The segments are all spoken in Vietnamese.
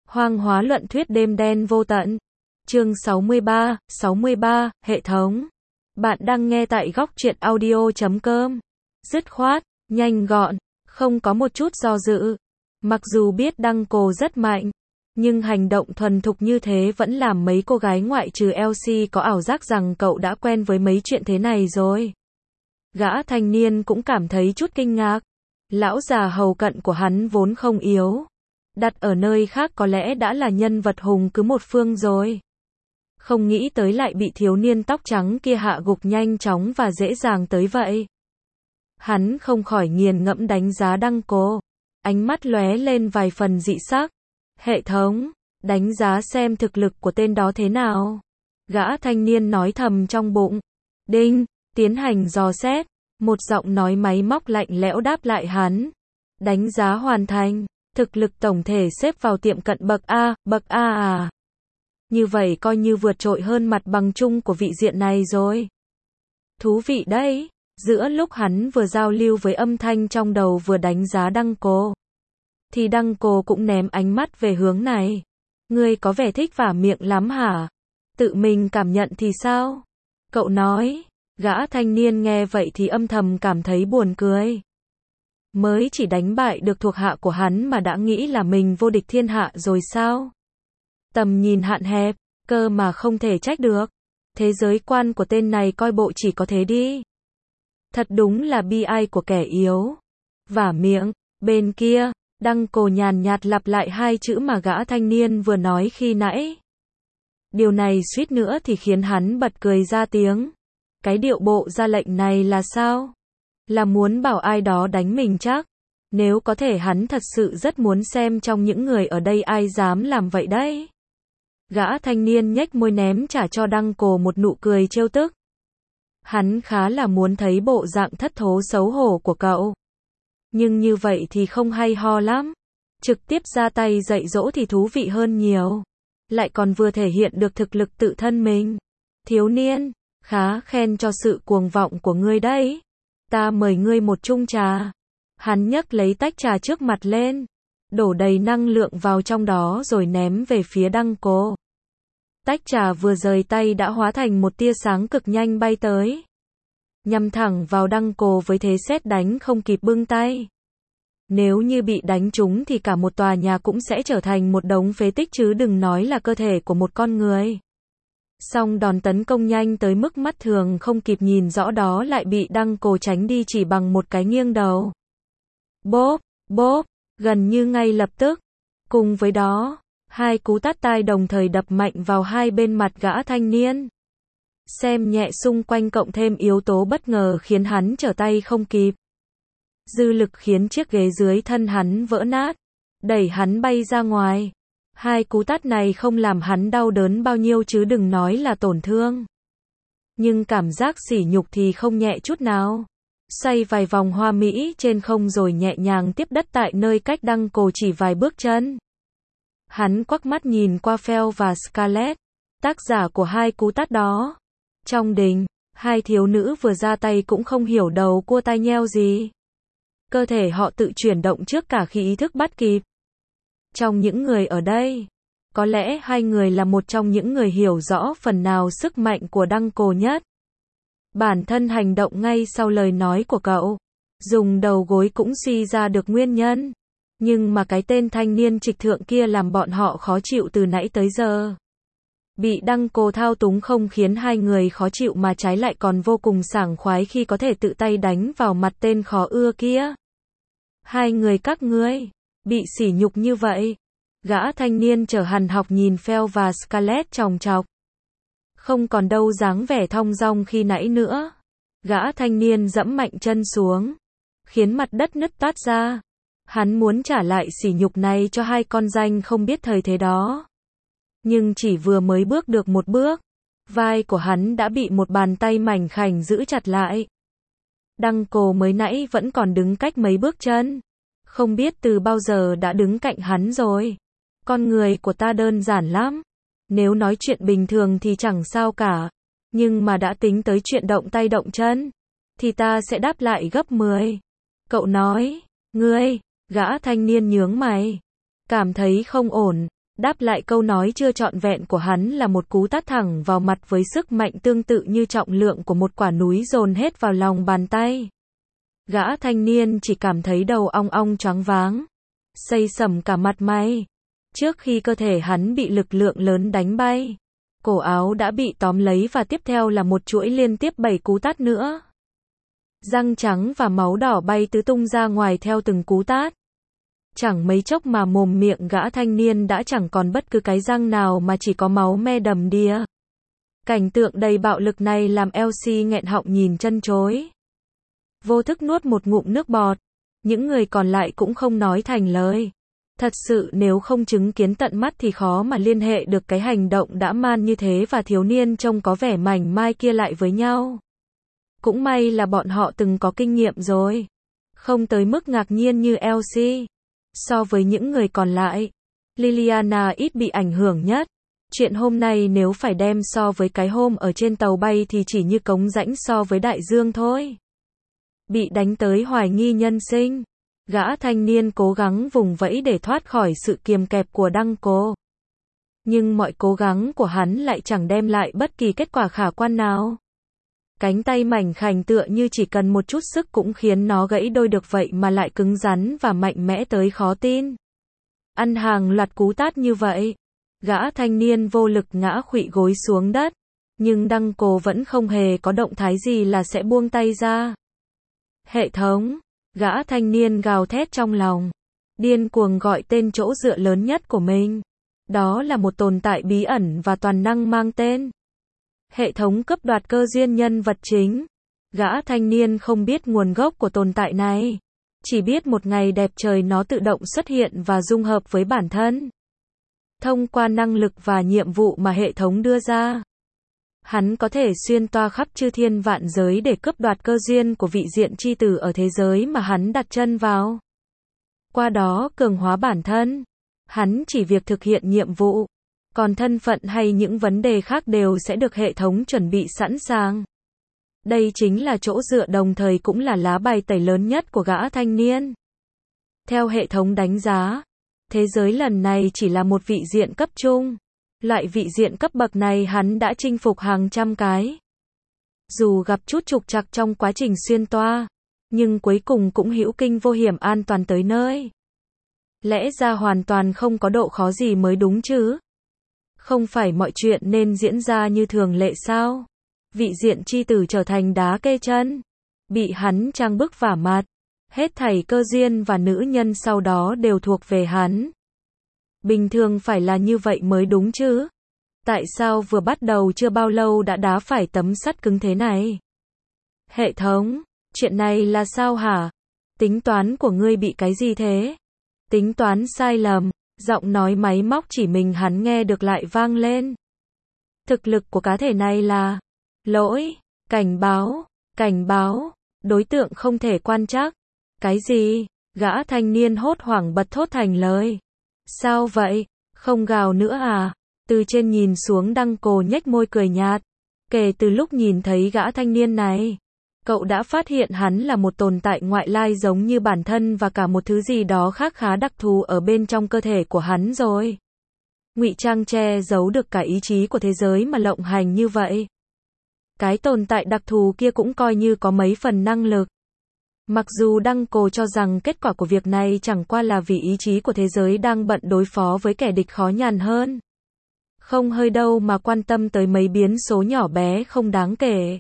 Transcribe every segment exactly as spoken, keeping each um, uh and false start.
Hoang hóa luận thuyết đêm đen vô tận. Chương sáu mươi ba, sáu mươi ba, hệ thống. Bạn đang nghe tại góc truyện audio chấm com. Dứt khoát, nhanh gọn, không có một chút do dự. Mặc dù biết Đăng Cô rất mạnh, nhưng hành động thuần thục như thế vẫn làm mấy cô gái ngoại trừ Elsie có ảo giác rằng cậu đã quen với mấy chuyện thế này rồi. Gã thanh niên cũng cảm thấy chút kinh ngạc. Lão già hầu cận của hắn vốn không yếu. Đặt ở nơi khác có lẽ đã là nhân vật hùng cứ một phương rồi. Không nghĩ tới lại bị thiếu niên tóc trắng kia hạ gục nhanh chóng và dễ dàng tới vậy. Hắn không khỏi nghiền ngẫm đánh giá Đăng Cô. Ánh mắt lóe lên vài phần dị sắc. Hệ thống, đánh giá xem thực lực của tên đó thế nào. Gã thanh niên nói thầm trong bụng. Đinh, tiến hành dò xét. Một giọng nói máy móc lạnh lẽo đáp lại hắn. Đánh giá hoàn thành. Thực lực tổng thể xếp vào tiệm cận bậc A, bậc A à. Như vậy coi như vượt trội hơn mặt bằng chung của vị diện này rồi. Thú vị đấy. Giữa lúc hắn vừa giao lưu với âm thanh trong đầu vừa đánh giá Đăng Cô, thì Đăng Cô cũng ném ánh mắt về hướng này. Ngươi có vẻ thích vả miệng lắm hả? Tự mình cảm nhận thì sao? Cậu nói. Gã thanh niên nghe vậy thì âm thầm cảm thấy buồn cười. Mới chỉ đánh bại được thuộc hạ của hắn mà đã nghĩ là mình vô địch thiên hạ rồi sao? Tầm nhìn hạn hẹp, cơ mà không thể trách được. Thế giới quan của tên này coi bộ chỉ có thế đi. Thật đúng là bi ai của kẻ yếu. Vả miệng, bên kia, Đăng Cô nhàn nhạt lặp lại hai chữ mà gã thanh niên vừa nói khi nãy. Điều này suýt nữa thì khiến hắn bật cười ra tiếng. Cái điệu bộ ra lệnh này là sao? Là muốn bảo ai đó đánh mình chắc. Nếu có thể hắn thật sự rất muốn xem trong những người ở đây ai dám làm vậy đấy. Gã thanh niên nhếch môi ném trả cho Đăng Cô một nụ cười trêu tức. Hắn khá là muốn thấy bộ dạng thất thố xấu hổ của cậu. Nhưng như vậy thì không hay ho lắm. Trực tiếp ra tay dạy dỗ thì thú vị hơn nhiều. Lại còn vừa thể hiện được thực lực tự thân mình. Thiếu niên, khá khen cho sự cuồng vọng của ngươi đấy. Ta mời ngươi một chung trà. Hắn nhấc lấy tách trà trước mặt lên, đổ đầy năng lượng vào trong đó rồi ném về phía Đăng Cô. Tách trà vừa rời tay đã hóa thành một tia sáng cực nhanh bay tới, nhằm thẳng vào Đăng Cô với thế sét đánh không kịp bưng tay. Nếu như bị đánh trúng thì cả một tòa nhà cũng sẽ trở thành một đống phế tích chứ đừng nói là cơ thể của một con người. Song đòn tấn công nhanh tới mức mắt thường không kịp nhìn rõ đó lại bị Đăng Cô tránh đi chỉ bằng một cái nghiêng đầu. Bốp, bốp, gần như ngay lập tức. Cùng với đó, hai cú tát tai đồng thời đập mạnh vào hai bên mặt gã thanh niên. Xem nhẹ xung quanh cộng thêm yếu tố bất ngờ khiến hắn trở tay không kịp. Dư lực khiến chiếc ghế dưới thân hắn vỡ nát, đẩy hắn bay ra ngoài. Hai cú tát này không làm hắn đau đớn bao nhiêu chứ đừng nói là tổn thương. Nhưng cảm giác sỉ nhục thì không nhẹ chút nào. Xoay vài vòng hoa mỹ trên không rồi nhẹ nhàng tiếp đất tại nơi cách Đăng Cô chỉ vài bước chân. Hắn quắc mắt nhìn qua Phil và Scarlett, tác giả của hai cú tát đó. Trong đình, hai thiếu nữ vừa ra tay cũng không hiểu đầu cua tai nheo gì. Cơ thể họ tự chuyển động trước cả khi ý thức bắt kịp. Trong những người ở đây, có lẽ hai người là một trong những người hiểu rõ phần nào sức mạnh của Đăng Cô nhất. Bản thân hành động ngay sau lời nói của cậu, dùng đầu gối cũng suy ra được nguyên nhân. Nhưng mà cái tên thanh niên trịch thượng kia làm bọn họ khó chịu từ nãy tới giờ. Bị Đăng Cô thao túng không khiến hai người khó chịu mà trái lại còn vô cùng sảng khoái khi có thể tự tay đánh vào mặt tên khó ưa kia. Hai người các ngươi, bị sỉ nhục như vậy. Gã thanh niên trở hằn học nhìn Phil và Scarlett chòng chọc. Không còn đâu dáng vẻ thong dong khi nãy nữa. Gã thanh niên dẫm mạnh chân xuống, khiến mặt đất nứt toát ra. Hắn muốn trả lại sỉ nhục này cho hai con danh không biết thời thế đó. Nhưng chỉ vừa mới bước được một bước, vai của hắn đã bị một bàn tay mảnh khảnh giữ chặt lại. Đăng Cô mới nãy vẫn còn đứng cách mấy bước chân. Không biết từ bao giờ đã đứng cạnh hắn rồi. Con người của ta đơn giản lắm. Nếu nói chuyện bình thường thì chẳng sao cả. Nhưng mà đã tính tới chuyện động tay động chân, thì ta sẽ đáp lại gấp mười. Cậu nói, ngươi, gã thanh niên nhướng mày. Cảm thấy không ổn. Đáp lại câu nói chưa trọn vẹn của hắn là một cú tát thẳng vào mặt với sức mạnh tương tự như trọng lượng của một quả núi dồn hết vào lòng bàn tay. Gã thanh niên chỉ cảm thấy đầu ong ong choáng váng, xây sẩm cả mặt mày. Trước khi cơ thể hắn bị lực lượng lớn đánh bay, cổ áo đã bị tóm lấy và tiếp theo là một chuỗi liên tiếp bảy cú tát nữa. Răng trắng và máu đỏ bay tứ tung ra ngoài theo từng cú tát. Chẳng mấy chốc mà mồm miệng gã thanh niên đã chẳng còn bất cứ cái răng nào mà chỉ có máu me đầm đìa. Cảnh tượng đầy bạo lực này làm Elsie nghẹn họng nhìn chân chối. Vô thức nuốt một ngụm nước bọt. Những người còn lại cũng không nói thành lời. Thật sự nếu không chứng kiến tận mắt thì khó mà liên hệ được cái hành động dã man như thế và thiếu niên trông có vẻ mảnh mai kia lại với nhau. Cũng may là bọn họ từng có kinh nghiệm rồi. Không tới mức ngạc nhiên như Elsie. So với những người còn lại, Liliana ít bị ảnh hưởng nhất. Chuyện hôm nay nếu phải đem so với cái hôm ở trên tàu bay thì chỉ như cống rãnh so với đại dương thôi. Bị đánh tới hoài nghi nhân sinh. Gã thanh niên cố gắng vùng vẫy để thoát khỏi sự kiềm kẹp của Duncan. Nhưng mọi cố gắng của hắn lại chẳng đem lại bất kỳ kết quả khả quan nào. Cánh tay mảnh khảnh tựa như chỉ cần một chút sức cũng khiến nó gãy đôi được vậy mà lại cứng rắn và mạnh mẽ tới khó tin. Ăn hàng loạt cú tát như vậy. Gã thanh niên vô lực ngã khuỵu gối xuống đất. Nhưng Duncan vẫn không hề có động thái gì là sẽ buông tay ra. Hệ thống. Gã thanh niên gào thét trong lòng. Điên cuồng gọi tên chỗ dựa lớn nhất của mình. Đó là một tồn tại bí ẩn và toàn năng mang tên hệ thống cướp đoạt cơ duyên nhân vật chính. Gã thanh niên không biết nguồn gốc của tồn tại này. Chỉ biết một ngày đẹp trời nó tự động xuất hiện và dung hợp với bản thân. Thông qua năng lực và nhiệm vụ mà hệ thống đưa ra, hắn có thể xuyên toa khắp chư thiên vạn giới để cướp đoạt cơ duyên của vị diện chi tử ở thế giới mà hắn đặt chân vào. Qua đó cường hóa bản thân. Hắn chỉ việc thực hiện nhiệm vụ. Còn thân phận hay những vấn đề khác đều sẽ được hệ thống chuẩn bị sẵn sàng. Đây chính là chỗ dựa đồng thời cũng là lá bài tẩy lớn nhất của gã thanh niên. Theo hệ thống đánh giá, thế giới lần này chỉ là một vị diện cấp trung. Loại vị diện cấp bậc này hắn đã chinh phục hàng trăm cái. Dù gặp chút trục trặc trong quá trình xuyên toa, nhưng cuối cùng cũng hữu kinh vô hiểm an toàn tới nơi. Lẽ ra hoàn toàn không có độ khó gì mới đúng chứ. Không phải mọi chuyện nên diễn ra như thường lệ sao? Vị diện chi tử trở thành đá kê chân. Bị hắn trang bức vả mặt. Hết thảy cơ duyên và nữ nhân sau đó đều thuộc về hắn. Bình thường phải là như vậy mới đúng chứ. Tại sao vừa bắt đầu chưa bao lâu đã đá phải tấm sắt cứng thế này? Hệ thống, chuyện này là sao hả? Tính toán của ngươi bị cái gì thế? Tính toán sai lầm. Giọng nói máy móc chỉ mình hắn nghe được lại vang lên. Thực lực của cá thể này là lỗi, cảnh báo, cảnh báo, đối tượng không thể quan trắc. Cái gì? Gã thanh niên hốt hoảng bật thốt thành lời. Sao vậy? Không gào nữa à? Từ trên nhìn xuống Duncan nhếch môi cười nhạt. Kể từ lúc nhìn thấy gã thanh niên này, cậu đã phát hiện hắn là một tồn tại ngoại lai giống như bản thân và cả một thứ gì đó khác khá đặc thù ở bên trong cơ thể của hắn rồi. Ngụy trang che giấu được cả ý chí của thế giới mà lộng hành như vậy. Cái tồn tại đặc thù kia cũng coi như có mấy phần năng lực. Mặc dù Duncan cho rằng kết quả của việc này chẳng qua là vì ý chí của thế giới đang bận đối phó với kẻ địch khó nhằn hơn. Không hơi đâu mà quan tâm tới mấy biến số nhỏ bé không đáng kể.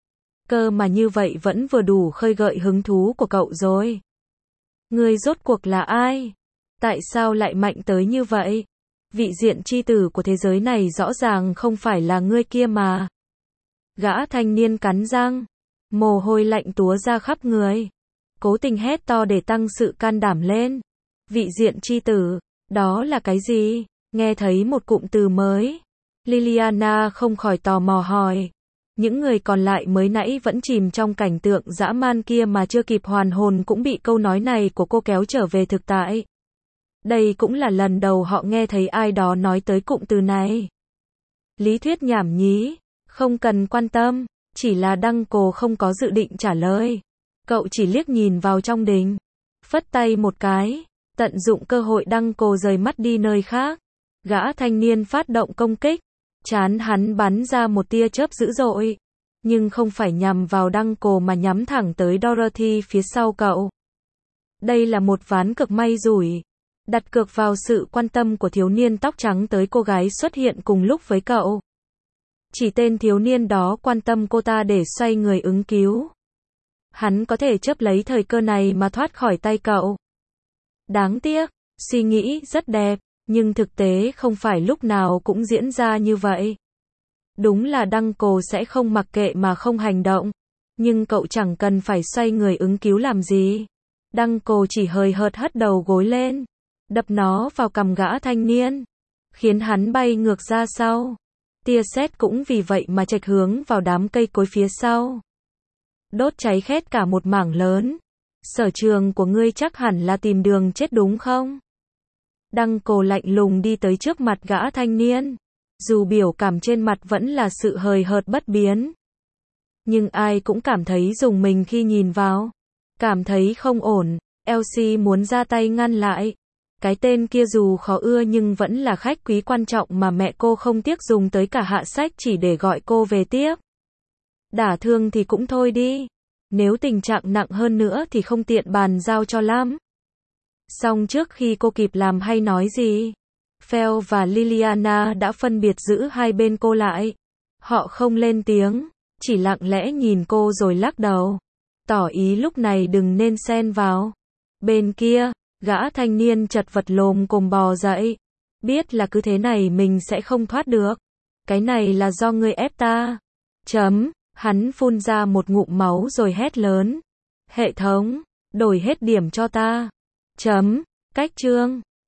Cơ mà như vậy vẫn vừa đủ khơi gợi hứng thú của cậu rồi. Ngươi rốt cuộc là ai? Tại sao lại mạnh tới như vậy? Vị diện chi tử của thế giới này rõ ràng không phải là ngươi kia mà. Gã thanh niên cắn răng, mồ hôi lạnh túa ra khắp người. Cố tình hét to để tăng sự can đảm lên. Vị diện chi tử, đó là cái gì? Nghe thấy một cụm từ mới. Liliana không khỏi tò mò hỏi. Những người còn lại mới nãy vẫn chìm trong cảnh tượng dã man kia mà chưa kịp hoàn hồn cũng bị câu nói này của cô kéo trở về thực tại. Đây cũng là lần đầu họ nghe thấy ai đó nói tới cụm từ này. Lý thuyết nhảm nhí, không cần quan tâm, chỉ là Duncan không có dự định trả lời. Cậu chỉ liếc nhìn vào trong đình, phất tay một cái, tận dụng cơ hội Duncan rời mắt đi nơi khác. Gã thanh niên phát động công kích. Trán hắn bắn ra một tia chớp dữ dội. Nhưng không phải nhằm vào Đăng Cổ mà nhắm thẳng tới Dorothy phía sau cậu. Đây là một ván cược may rủi. Đặt cược vào sự quan tâm của thiếu niên tóc trắng tới cô gái xuất hiện cùng lúc với cậu. Chỉ tên thiếu niên đó quan tâm cô ta để xoay người ứng cứu. Hắn có thể chấp lấy thời cơ này mà thoát khỏi tay cậu. Đáng tiếc, suy nghĩ rất đẹp, nhưng thực tế không phải lúc nào cũng diễn ra như vậy. Đúng là Đăng Cổ sẽ không mặc kệ mà không hành động. Nhưng cậu chẳng cần phải xoay người ứng cứu làm gì. Đăng Cổ chỉ hời hợt hất đầu gối lên. Đập nó vào cằm gã thanh niên. Khiến hắn bay ngược ra sau. Tia sét cũng vì vậy mà chệch hướng vào đám cây cối phía sau. Đốt cháy khét cả một mảng lớn. Sở trường của ngươi chắc hẳn là tìm đường chết đúng không? Đăng Cổ lạnh lùng đi tới trước mặt gã thanh niên. Dù biểu cảm trên mặt vẫn là sự hời hợt bất biến. Nhưng ai cũng cảm thấy rùng mình khi nhìn vào. Cảm thấy không ổn, Elsie muốn ra tay ngăn lại. Cái tên kia dù khó ưa nhưng vẫn là khách quý quan trọng mà mẹ cô không tiếc dùng tới cả hạ sách chỉ để gọi cô về tiếp. Đả thương thì cũng thôi đi. Nếu tình trạng nặng hơn nữa thì không tiện bàn giao cho lắm. Song trước khi cô kịp làm hay nói gì, Phil và Liliana đã phân biệt giữ hai bên cô lại. Họ không lên tiếng, chỉ lặng lẽ nhìn cô rồi lắc đầu. Tỏ ý lúc này đừng nên xen vào. Bên kia, gã thanh niên chật vật lồm cồm bò dậy. Biết là cứ thế này mình sẽ không thoát được. Cái này là do ngươi ép ta. Chấm, hắn phun ra một ngụm máu rồi hét lớn. Hệ thống, đổi hết điểm cho ta. Chấm, cách chương.